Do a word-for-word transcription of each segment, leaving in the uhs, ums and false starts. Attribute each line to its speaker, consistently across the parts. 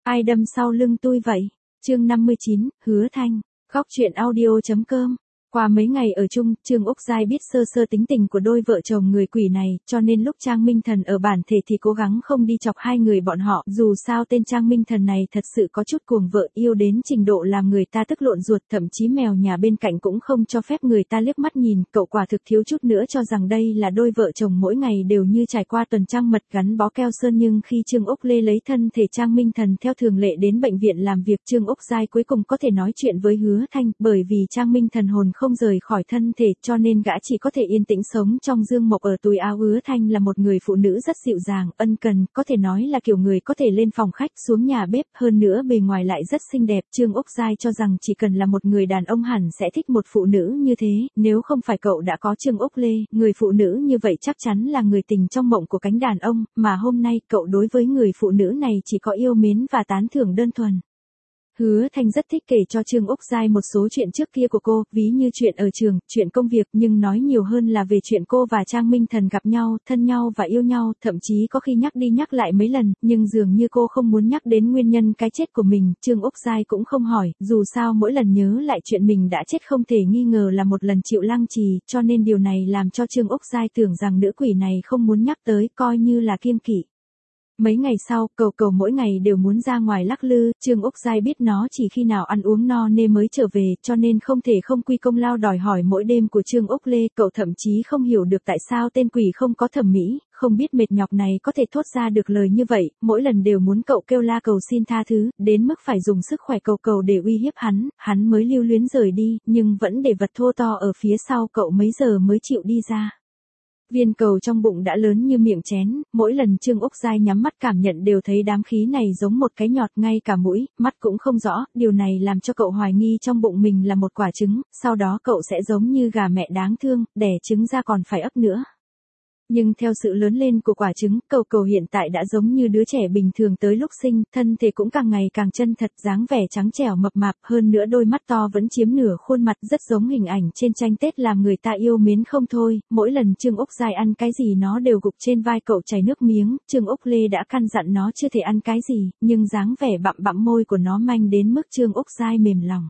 Speaker 1: Ai đâm sau lưng tôi vậy? Chương năm mươi chín, Hứa Thanh, góc truyện audio chấm com. Qua mấy ngày ở chung, Trương Úc Giai biết sơ sơ tính tình của đôi vợ chồng người quỷ này, cho nên lúc Trang Minh Thần ở bản thể thì cố gắng không đi chọc hai người bọn họ. Dù sao tên Trang Minh Thần này thật sự có chút cuồng vợ, yêu đến trình độ làm người ta tức lộn ruột, thậm chí mèo nhà bên cạnh cũng không cho phép người ta liếc mắt nhìn. Cậu quả thực thiếu chút nữa cho rằng đây là đôi vợ chồng mỗi ngày đều như trải qua tuần trăng mật gắn bó keo sơn, nhưng khi Trương Úc Lê lấy thân thể Trang Minh Thần theo thường lệ đến bệnh viện làm việc, Trương Úc Giai cuối cùng có thể nói chuyện với Hứa Thanh, bởi vì Trang Minh Thần hồn không rời khỏi thân thể, cho nên gã chỉ có thể yên tĩnh sống trong dương mộc ở túi áo. Hứa Thanh là một người phụ nữ rất dịu dàng, ân cần, có thể nói là kiểu người có thể lên phòng khách, xuống nhà bếp, hơn nữa bề ngoài lại rất xinh đẹp. Trương Úc Giai cho rằng chỉ cần là một người đàn ông hẳn sẽ thích một phụ nữ như thế, nếu không phải cậu đã có Trương Úc Lê, người phụ nữ như vậy chắc chắn là người tình trong mộng của cánh đàn ông, mà hôm nay cậu đối với người phụ nữ này chỉ có yêu mến và tán thưởng đơn thuần. Hứa Thanh rất thích kể cho Trương Úc Giai một số chuyện trước kia của cô, ví như chuyện ở trường, chuyện công việc, nhưng nói nhiều hơn là về chuyện cô và Trang Minh Thần gặp nhau, thân nhau và yêu nhau, thậm chí có khi nhắc đi nhắc lại mấy lần, nhưng dường như cô không muốn nhắc đến nguyên nhân cái chết của mình. Trương Úc Giai cũng không hỏi, dù sao mỗi lần nhớ lại chuyện mình đã chết không thể nghi ngờ là một lần chịu lăng trì, cho nên điều này làm cho Trương Úc Giai tưởng rằng nữ quỷ này không muốn nhắc tới, coi như là kiêng kỵ. Mấy ngày sau, Cầu Cầu mỗi ngày đều muốn ra ngoài lắc lư, Trương Úc Giai biết nó chỉ khi nào ăn uống no nê mới trở về, cho nên không thể không quy công lao đòi hỏi mỗi đêm của Trương Úc Lê. Cậu thậm chí không hiểu được tại sao tên quỷ không có thẩm mỹ, không biết mệt nhọc này có thể thốt ra được lời như vậy, mỗi lần đều muốn cậu kêu la cầu xin tha thứ, đến mức phải dùng sức khỏe Cầu Cầu để uy hiếp hắn, hắn mới lưu luyến rời đi, nhưng vẫn để vật thô to ở phía sau cậu mấy giờ mới chịu đi ra. Viên cầu trong bụng đã lớn như miệng chén, mỗi lần Trương Úc Giai nhắm mắt cảm nhận đều thấy đám khí này giống một cái nhọt, ngay cả mũi, mắt cũng không rõ, điều này làm cho cậu hoài nghi trong bụng mình là một quả trứng, sau đó cậu sẽ giống như gà mẹ đáng thương, đẻ trứng ra còn phải ấp nữa. Nhưng theo sự lớn lên của quả trứng, Cầu Cầu hiện tại đã giống như đứa trẻ bình thường tới lúc sinh, thân thể cũng càng ngày càng chân thật, dáng vẻ trắng trẻo mập mạp, hơn nữa đôi mắt to vẫn chiếm nửa khuôn mặt, rất giống hình ảnh trên tranh Tết làm người ta yêu mến không thôi. Mỗi lần Trương Úc Giai ăn cái gì nó đều gục trên vai cậu chảy nước miếng. Trương Úc Lê đã căn dặn nó chưa thể ăn cái gì, nhưng dáng vẻ bặm bặm môi của nó manh đến mức Trương Úc Giai mềm lòng.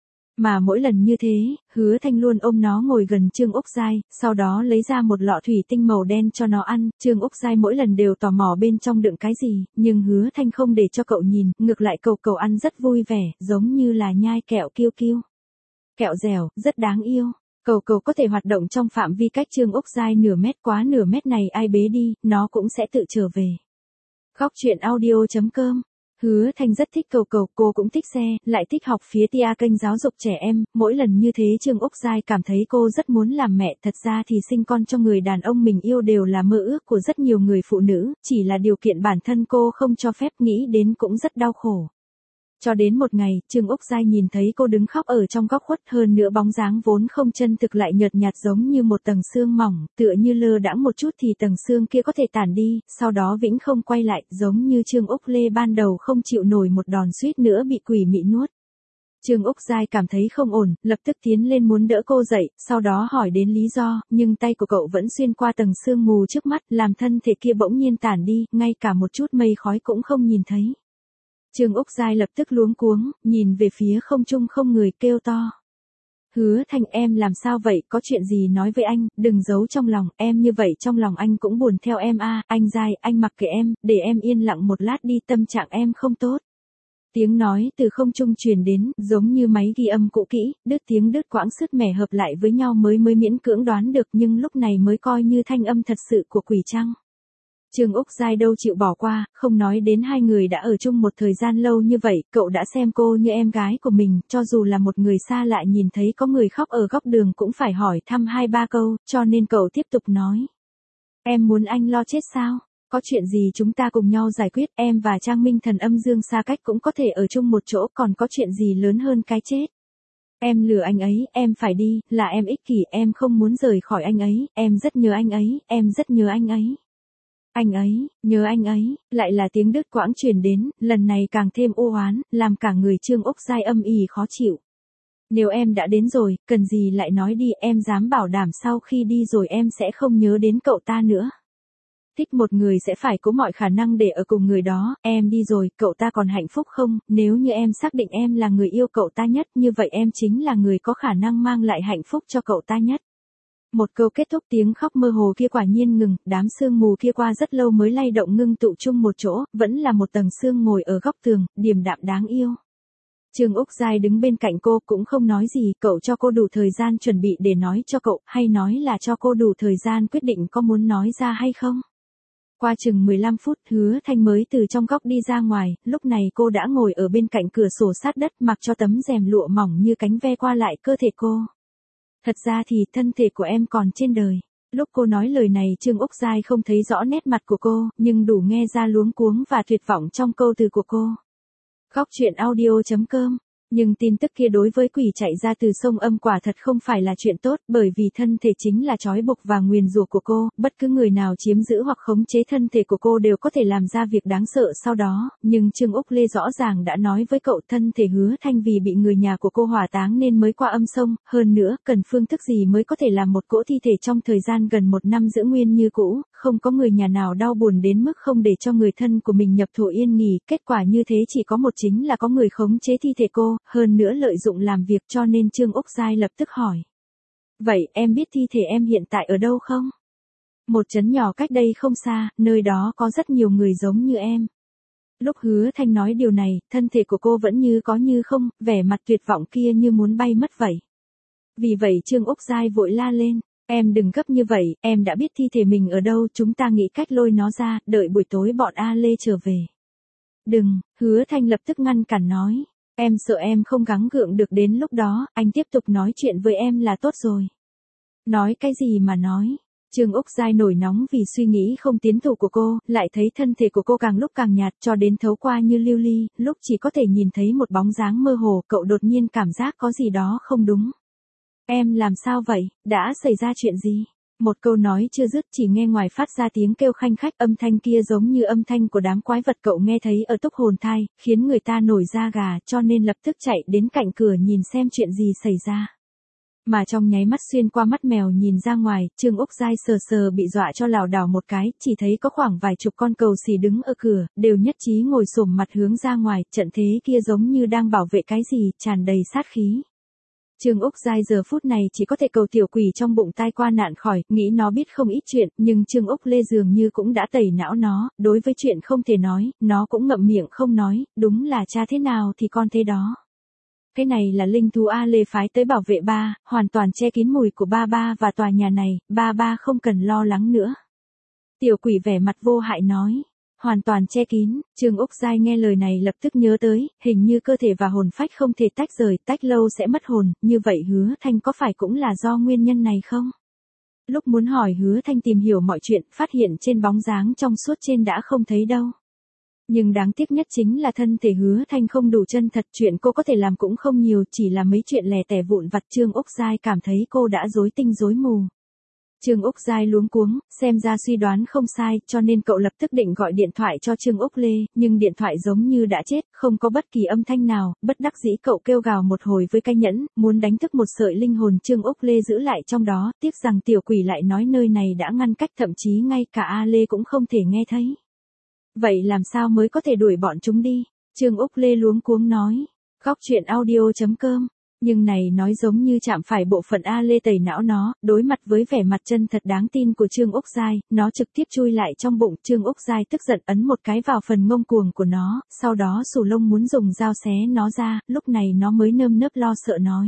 Speaker 1: Mà mỗi lần như thế, Hứa Thanh luôn ôm nó ngồi gần Trương Úc Giai, sau đó lấy ra một lọ thủy tinh màu đen cho nó ăn. Trương Úc Giai mỗi lần đều tò mò bên trong đựng cái gì, nhưng Hứa Thanh không để cho cậu nhìn, ngược lại Cầu Cầu ăn rất vui vẻ, giống như là nhai kẹo kiêu kiêu. Kẹo dẻo, rất đáng yêu. Cầu Cầu có thể hoạt động trong phạm vi cách Trương Úc Giai nửa mét, quá nửa mét này ai bế đi, nó cũng sẽ tự trở về. Góc truyện audio chấm com. Hứa Thanh rất thích Cầu Cầu, cô cũng thích xe, lại thích học phía tia kênh giáo dục trẻ em, mỗi lần như thế Trương Úc Giai cảm thấy cô rất muốn làm mẹ. Thật ra thì sinh con cho người đàn ông mình yêu đều là mơ ước của rất nhiều người phụ nữ, chỉ là điều kiện bản thân cô không cho phép, nghĩ đến cũng rất đau khổ. Cho đến một ngày, Trương Úc Giai nhìn thấy cô đứng khóc ở trong góc khuất, hơn nữa bóng dáng vốn không chân thực lại nhợt nhạt giống như một tầng sương mỏng, tựa như lơ đãng một chút thì tầng sương kia có thể tản đi, sau đó vĩnh không quay lại, giống như Trương Úc Lê ban đầu không chịu nổi một đòn suýt nữa bị quỷ mị nuốt. Trương Úc Giai cảm thấy không ổn, lập tức tiến lên muốn đỡ cô dậy, sau đó hỏi đến lý do, nhưng tay của cậu vẫn xuyên qua tầng sương mù trước mắt, làm thân thể kia bỗng nhiên tản đi, ngay cả một chút mây khói cũng không nhìn thấy. Trương Úc Giai lập tức luống cuống, nhìn về phía không trung không người, kêu to. Hứa Thanh, em làm sao vậy, có chuyện gì nói với anh, đừng giấu trong lòng, em như vậy trong lòng anh cũng buồn theo em a. À. Anh Giai, anh mặc kệ em, để em yên lặng một lát đi, tâm trạng em không tốt. Tiếng nói từ không trung truyền đến, giống như máy ghi âm cũ kỹ, đứt tiếng đứt quãng, sứt mẻ hợp lại với nhau mới mới miễn cưỡng đoán được, nhưng lúc này mới coi như thanh âm thật sự của quỷ trăng. Trương Úc Giai đâu chịu bỏ qua, không nói đến hai người đã ở chung một thời gian lâu như vậy, cậu đã xem cô như em gái của mình, cho dù là một người xa lạ nhìn thấy có người khóc ở góc đường cũng phải hỏi thăm hai ba câu, cho nên cậu tiếp tục nói. Em muốn anh lo chết sao? Có chuyện gì chúng ta cùng nhau giải quyết, em và Trang Minh Thần âm dương xa cách cũng có thể ở chung một chỗ, còn có chuyện gì lớn hơn cái chết? Em lừa anh ấy, em phải đi, là em ích kỷ, em không muốn rời khỏi anh ấy, em rất nhớ anh ấy, em rất nhớ anh ấy. Anh ấy, nhớ anh ấy, lại là tiếng đứt quãng truyền đến, lần này càng thêm u oán, làm cả người Trương Úc Giai âm ỉ khó chịu. Nếu em đã đến rồi, cần gì lại nói đi, em dám bảo đảm sau khi đi rồi em sẽ không nhớ đến cậu ta nữa. Thích một người sẽ phải có mọi khả năng để ở cùng người đó, em đi rồi, cậu ta còn hạnh phúc không? Nếu như em xác định em là người yêu cậu ta nhất, như vậy em chính là người có khả năng mang lại hạnh phúc cho cậu ta nhất. Một câu kết thúc tiếng khóc mơ hồ kia quả nhiên ngừng, đám sương mù kia qua rất lâu mới lay động ngưng tụ chung một chỗ, vẫn là một tầng sương ngồi ở góc tường, điềm đạm đáng yêu. Trương Úc Giai đứng bên cạnh cô cũng không nói gì, cậu cho cô đủ thời gian chuẩn bị để nói cho cậu, hay nói là cho cô đủ thời gian quyết định có muốn nói ra hay không. Qua chừng mười lăm phút, Hứa Thanh mới từ trong góc đi ra ngoài, lúc này cô đã ngồi ở bên cạnh cửa sổ sát đất mặc cho tấm rèm lụa mỏng như cánh ve qua lại cơ thể cô. Thật ra thì thân thể của em còn trên đời. Lúc cô nói lời này Trương Úc Giai không thấy rõ nét mặt của cô, nhưng đủ nghe ra luống cuống và tuyệt vọng trong câu từ của cô. Góc chuyện audio chấm com. Nhưng tin tức kia đối với quỷ chạy ra từ sông âm quả thật không phải là chuyện tốt, bởi vì thân thể chính là trói buộc và nguyền rủa của cô, bất cứ người nào chiếm giữ hoặc khống chế thân thể của cô đều có thể làm ra việc đáng sợ sau đó, nhưng Trương Úc Lê rõ ràng đã nói với cậu thân thể Hứa Thanh vì bị người nhà của cô hỏa táng nên mới qua âm sông, hơn nữa, cần phương thức gì mới có thể làm một cỗ thi thể trong thời gian gần một năm giữ nguyên như cũ, không có người nhà nào đau buồn đến mức không để cho người thân của mình nhập thổ yên nghỉ, kết quả như thế chỉ có một chính là có người khống chế thi thể cô, hơn nữa lợi dụng làm việc cho nên Trương Úc Giai lập tức hỏi. Vậy em biết thi thể em hiện tại ở đâu không? Một trấn nhỏ cách đây không xa, nơi đó có rất nhiều người giống như em. Lúc Hứa Thanh nói điều này, thân thể của cô vẫn như có như không, vẻ mặt tuyệt vọng kia như muốn bay mất vậy. Vì vậy Trương Úc Giai vội la lên. Em đừng gấp như vậy, em đã biết thi thể mình ở đâu, chúng ta nghĩ cách lôi nó ra, đợi buổi tối bọn A Lê trở về. Đừng, Hứa Thanh lập tức ngăn cản nói. Em sợ em không gắng gượng được đến lúc đó, anh tiếp tục nói chuyện với em là tốt rồi. Nói cái gì mà nói. Trương Úc Giai nổi nóng vì suy nghĩ không tiến thủ của cô, lại thấy thân thể của cô càng lúc càng nhạt cho đến thấu qua như lưu ly, lúc chỉ có thể nhìn thấy một bóng dáng mơ hồ, cậu đột nhiên cảm giác có gì đó không đúng. Em làm sao vậy, đã xảy ra chuyện gì? Một câu nói chưa dứt chỉ nghe ngoài phát ra tiếng kêu khanh khách, âm thanh kia giống như âm thanh của đám quái vật cậu nghe thấy ở túc hồn thai, khiến người ta nổi da gà cho nên lập tức chạy đến cạnh cửa nhìn xem chuyện gì xảy ra. Mà trong nháy mắt xuyên qua mắt mèo nhìn ra ngoài, Trương Úc Giai sờ sờ bị dọa cho lảo đảo một cái, chỉ thấy có khoảng vài chục con cầu xì đứng ở cửa, đều nhất trí ngồi xổm mặt hướng ra ngoài, trận thế kia giống như đang bảo vệ cái gì, tràn đầy sát khí. Trương Úc Giai giờ phút này chỉ có thể cầu tiểu quỷ trong bụng tai qua nạn khỏi, nghĩ nó biết không ít chuyện, nhưng Trương Úc Lê dường như cũng đã tẩy não nó, đối với chuyện không thể nói, nó cũng ngậm miệng không nói, đúng là cha thế nào thì con thế đó. Cái này là linh thú A Lê phái tới bảo vệ ba, hoàn toàn che kín mùi của ba ba và tòa nhà này, ba ba không cần lo lắng nữa. Tiểu quỷ vẻ mặt vô hại nói. Hoàn toàn che kín, Trương Úc Giai nghe lời này lập tức nhớ tới, hình như cơ thể và hồn phách không thể tách rời, tách lâu sẽ mất hồn, như vậy Hứa Thanh có phải cũng là do nguyên nhân này không? Lúc muốn hỏi Hứa Thanh tìm hiểu mọi chuyện, phát hiện trên bóng dáng trong suốt trên đã không thấy đâu. Nhưng đáng tiếc nhất chính là thân thể Hứa Thanh không đủ chân thật, chuyện cô có thể làm cũng không nhiều, chỉ là mấy chuyện lẻ tẻ vụn vặt. Trương Úc Giai cảm thấy cô đã rối tinh rối mù. Trương Úc Giai luống cuống, xem ra suy đoán không sai, cho nên cậu lập tức định gọi điện thoại cho Trương Úc Lê, nhưng điện thoại giống như đã chết, không có bất kỳ âm thanh nào, bất đắc dĩ cậu kêu gào một hồi với cái nhẫn, muốn đánh thức một sợi linh hồn Trương Úc Lê giữ lại trong đó, tiếc rằng tiểu quỷ lại nói nơi này đã ngăn cách, thậm chí ngay cả A Lê cũng không thể nghe thấy. Vậy làm sao mới có thể đuổi bọn chúng đi? Trương Úc Lê luống cuống nói. Góc chuyện audio chấm com. Nhưng này nói giống như chạm phải bộ phận A Lê tẩy não nó, đối mặt với vẻ mặt chân thật đáng tin của Trương Úc Giai, nó trực tiếp chui lại trong bụng. Trương Úc Giai tức giận ấn một cái vào phần ngông cuồng của nó, sau đó xù lông muốn dùng dao xé nó ra, lúc này nó mới nơm nớp lo sợ nói.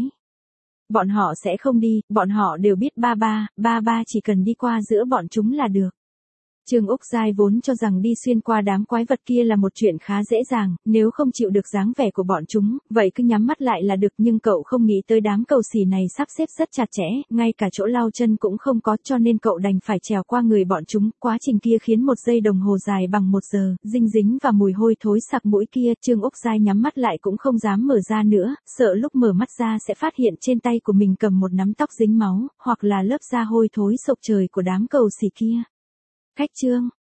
Speaker 1: Bọn họ sẽ không đi, bọn họ đều biết ba ba, ba ba chỉ cần đi qua giữa bọn chúng là được. Trương Úc Giai vốn cho rằng đi xuyên qua đám quái vật kia là một chuyện khá dễ dàng, nếu không chịu được dáng vẻ của bọn chúng, vậy cứ nhắm mắt lại là được, nhưng cậu không nghĩ tới đám cầu xì này sắp xếp rất chặt chẽ, ngay cả chỗ lau chân cũng không có, cho nên cậu đành phải trèo qua người bọn chúng, quá trình kia khiến một giây đồng hồ dài bằng một giờ, dinh dính và mùi hôi thối sặc mũi kia, Trương Úc Giai nhắm mắt lại cũng không dám mở ra nữa, sợ lúc mở mắt ra sẽ phát hiện trên tay của mình cầm một nắm tóc dính máu, hoặc là lớp da hôi thối sộc trời của đám cầu xì kia. Khách chương